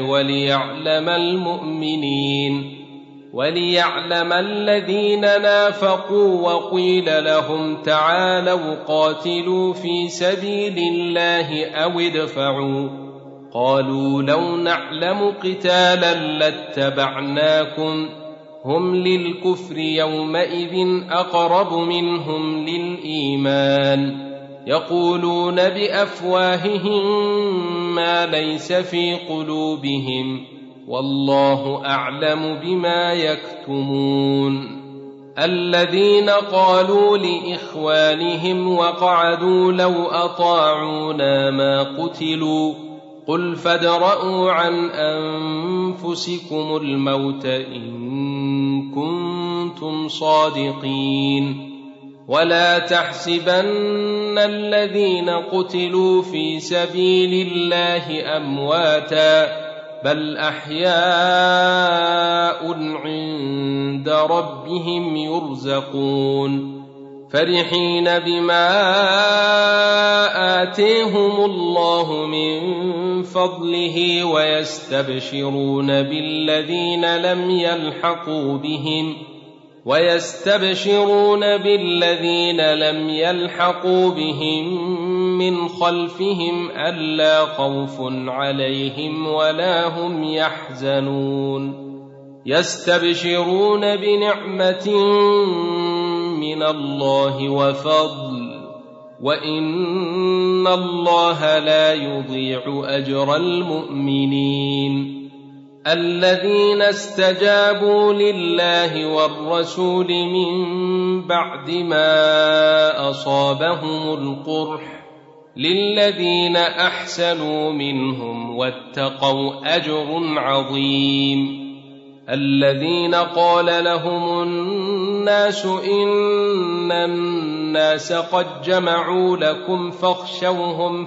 وليعلم الذين نافقوا وقيل لهم تعالوا قاتلوا في سبيل الله أو ادفعوا قالوا لو نعلم قتالا لاتبعناكم هم للكفر يومئذ أقرب منهم للإيمان يقولون بأفواههم ما ليس في قلوبهم والله أعلم بما يكتمون الذين قالوا لإخوانهم وقعدوا لو أطاعونا ما قتلوا قل فادرءوا عن أنفسكم الموت إن كنتم صادقين ولا تحسبن الذين قتلوا في سبيل الله أمواتا بل أحياء عند ربهم يرزقون فرحين بما آتيهم الله من فضله ويستبشرون بالذين لم يلحقوا بهم من خلفهم ألا خوف عليهم ولا هم يحزنون يستبشرون بنعمة من الله وفضل وإن الله لا يضيع أجر المؤمنين الذين استجابوا لله والرسول من بعد ما أصابهم القرح للذين أحسنوا منهم واتقوا أجر عظيم الذين قال لهم الناس إن الناس قد جمعوا لكم فاخشوهم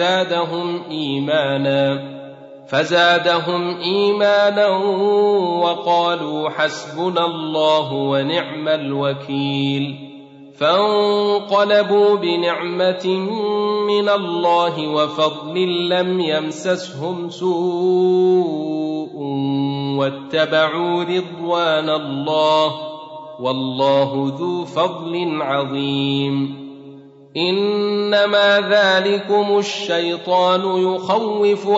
فزادهم إيمانا وقالوا حسبنا الله ونعم الوكيل فانقلبوا بنعمة من الله وفضل لم يمسسهم سوء واتبعوا رضوان الله والله ذو فضل عظيم إنما ذلكم الشيطان يخوف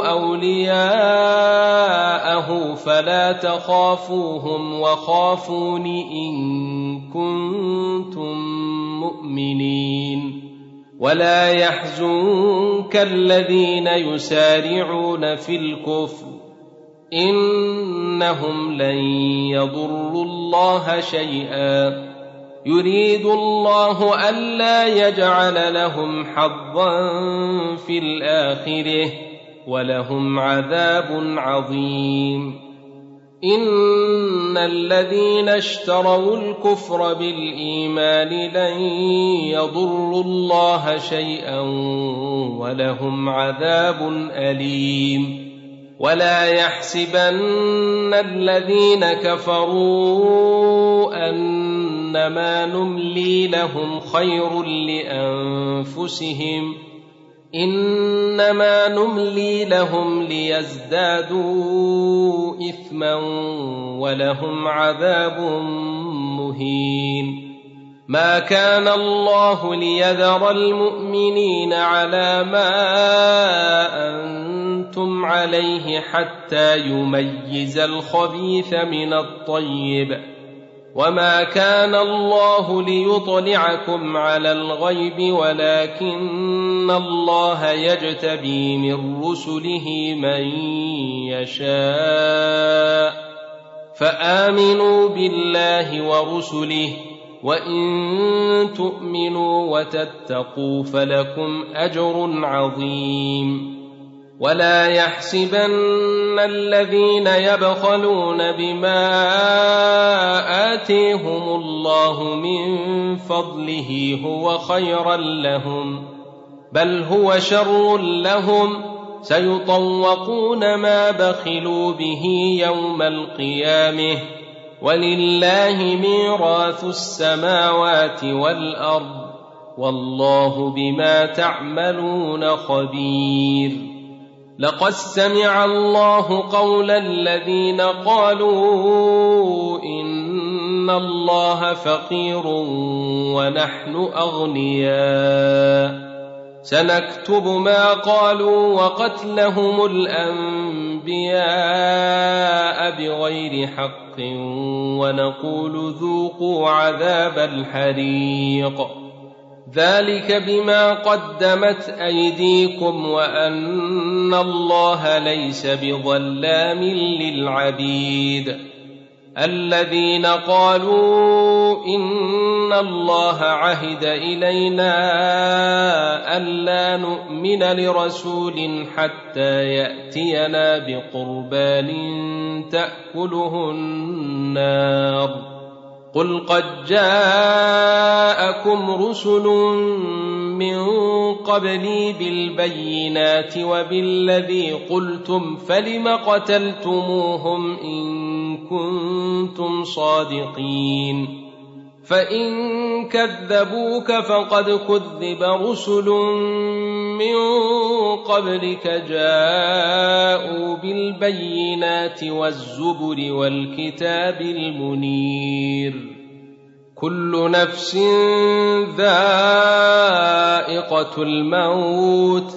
أولياءه فلا تخافوهم وخافون إن كنتم مؤمنين ولا يحزنك الذين يسارعون في الكفر إنهم لن يضروا الله شيئا يريد الله ألا يجعل لهم حظا في الآخرة ولهم عذاب عظيم إن الذين اشتروا الكفر بالإيمان لن يضروا الله شيئا ولهم عذاب أليم ولا يحسبن الذين كفروا أنما نملي لهم خير لأنفسهم إنما نملي لهم ليزدادوا إثما ولهم عذاب مهين. ما كان الله ليذر المؤمنين على ما أنتم عليه حتى يميز الخبيث من الطيب، وما كان الله ليطلعكم على الغيب ولكن الله يجتبي من رسله من يشاء، فآمنوا بالله ورسله، وإن تؤمنوا وتتقوا فلكم أجر عظيم. ولا يحسبن الذين يبخلون بما آتيهم الله من فضله هو خيرا لهم، بل هو شر لهم، سيطوقون ما بخلوا به يوم القيامة، ولله ميراث السماوات والأرض، والله بما تعملون خبير. لقد سمع الله قول الذين قالوا إن الله فقير ونحن أغنياء، سنكتب ما قالوا وقتلهم الأنبياء بغير حق، ونقول ذوقوا عذاب الحريق، ذلك بما قدمت أيديكم وأن الله ليس بظلام للعبيد. الذين قالوا إن الله عهد إلينا ألا نؤمن لرسول حتى يأتينا بقربان تأكله النار، قل قد جاءكم رسل من قبلي بالبينات وبالذي قلتم فلم قتلتموهم إن كنتم صادقين، فإن كذبوك فقد كذب رسل من قبلك جاءوا بالبينات والزبر والكتاب المنير. كل نفس ذائقة الموت،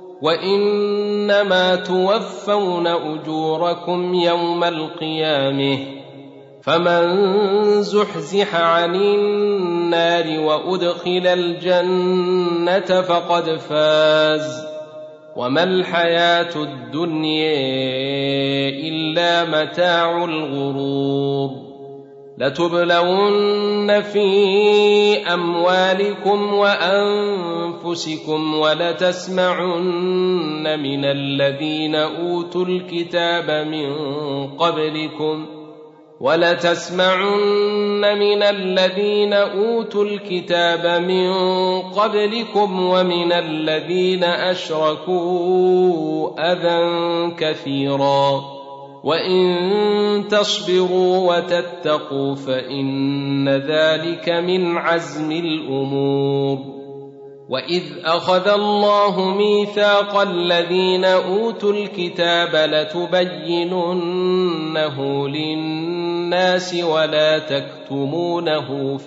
وإنما توفون أجوركم يوم القيامة، فمن زحزح عن النار وأدخل الجنة فقد فاز، وما الحياة الدنيا إلا متاع الغرور. لتبلون في أموالكم وأنفسكم ولتسمعن من الذين أوتوا الكتاب من قبلكم ومن الذين أشركوا أذى كثيرا، وإن تصبروا وتتقوا فإن ذلك من عزم الأمور. وإذ أخذ الله ميثاق الذين أوتوا الكتاب لتبيننه للناس ولا تكتمونه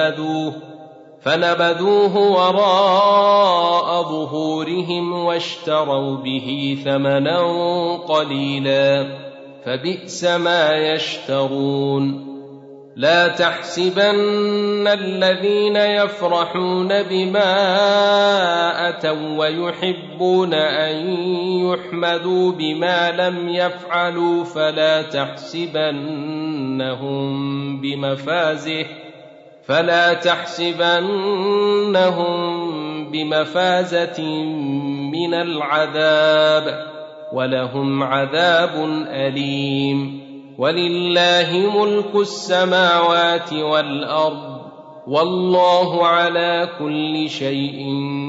فنبذوه وراء ظهورهم واشتروا به ثمنا قليلا، فبئس ما يشترون. لا تحسبن الذين يفرحون بما أتوا ويحبون أن يحمدوا بما لم يفعلوا فلا تحسبنهم بمفازة من العذاب، ولهم عذاب أليم. ولله ملك السماوات والأرض، والله على كل شيء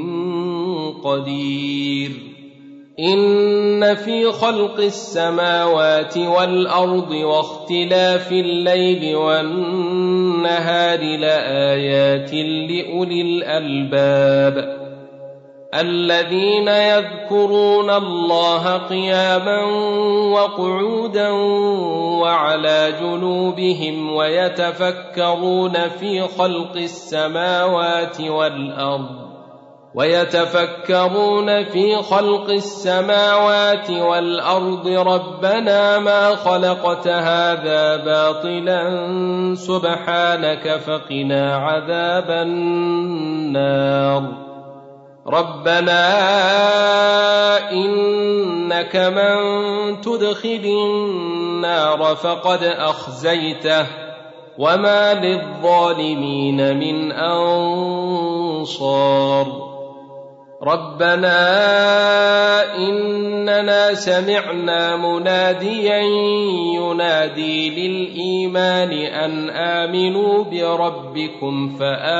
قدير. إن في خلق السماوات والأرض واختلاف الليل والنهار لآيات لأولي الألباب. الذين يذكرون الله قياما وقعودا وعلى جنوبهم ويتفكرون في خلق السماوات والأرض ربنا ما خلقت هذا باطلا سبحانك فقنا عذاب النار ربنا إنك من تدخل النار فقد أخزيته وما للظالمين من أنصار ربنا إننا سمعنا مناديا ينادي للإيمان أن آمنوا بربكم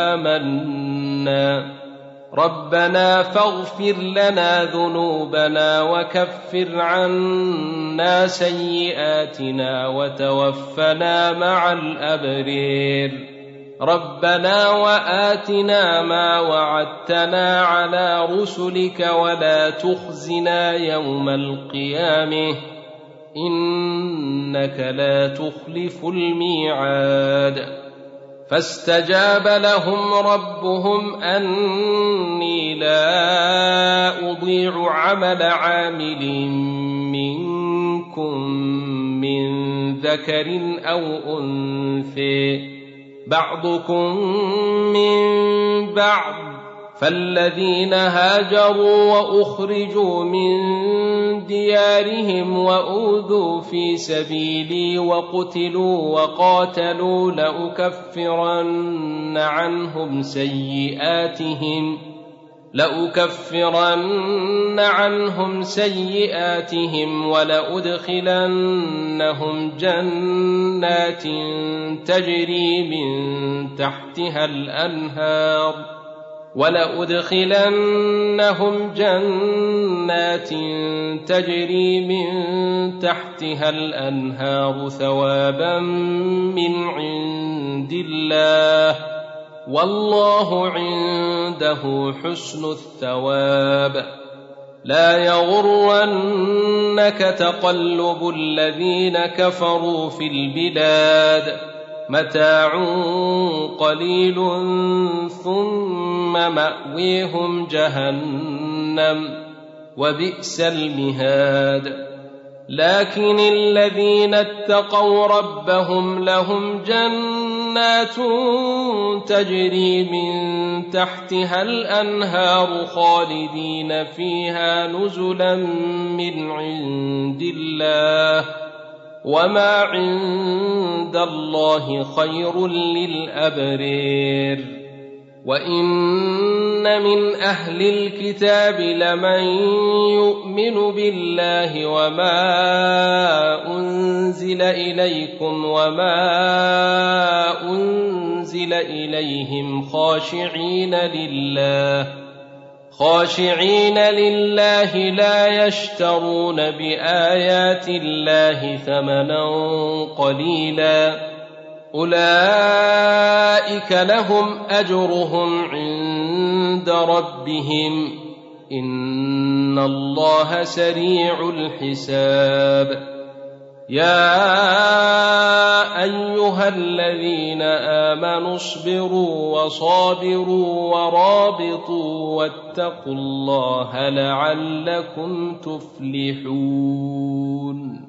فآمنا ربنا فاغفر لنا ذنوبنا وكفر عنا سيئاتنا وتوفنا مع الأبرار ربنا وآتنا ما وعدتنا على رسلك ولا تخزنا يوم القيامة إنك لا تخلف الميعاد فاستجاب لهم ربهم أني لا أضيع عمل عامل منكم من ذكر أو أنثى بعضكم من بعض فالذين هاجروا وأخرجوا من ديارهم وأوذوا في سبيلي وقتلوا وقاتلوا لأكفرن عنهم سيئاتهم ولأدخلنهم جنات تجري من تحتها الأنهار ثوابا من عند الله والله عنده حسن الثواب لا يغرنك تقلب الذين كفروا في البلاد متاع قليل ثم مأويهم جهنم وبئس المهاد لكن الذين اتقوا ربهم لهم جنات تجري من تحتها الأنهار خالدين فيها نزلا من عند الله وما عند الله خير للأبرار وإن من أهل الكتاب لمن يؤمن بالله وما أنزل إليكم وما أنزل إليهم خاشعين لله لا يشترون بآيات الله ثمنا قليلا أولئك لهم أجرهم عند ربهم إن الله سريع الحساب يا أيها الذين آمنوا اصبروا وصابروا ورابطوا واتقوا الله لعلكم تفلحون